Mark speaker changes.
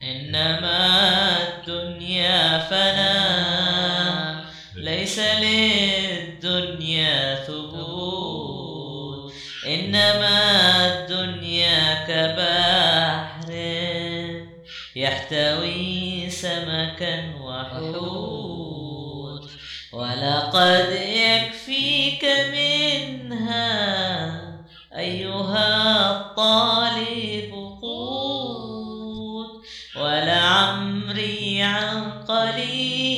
Speaker 1: إنما الدنيا فنا، ليس للدنيا ثبوت. إنما الدنيا كبحر يحتوي سمكا وحوت، ولقد يكفيك منها أيها الطالب قوت. ولعمري عن قليل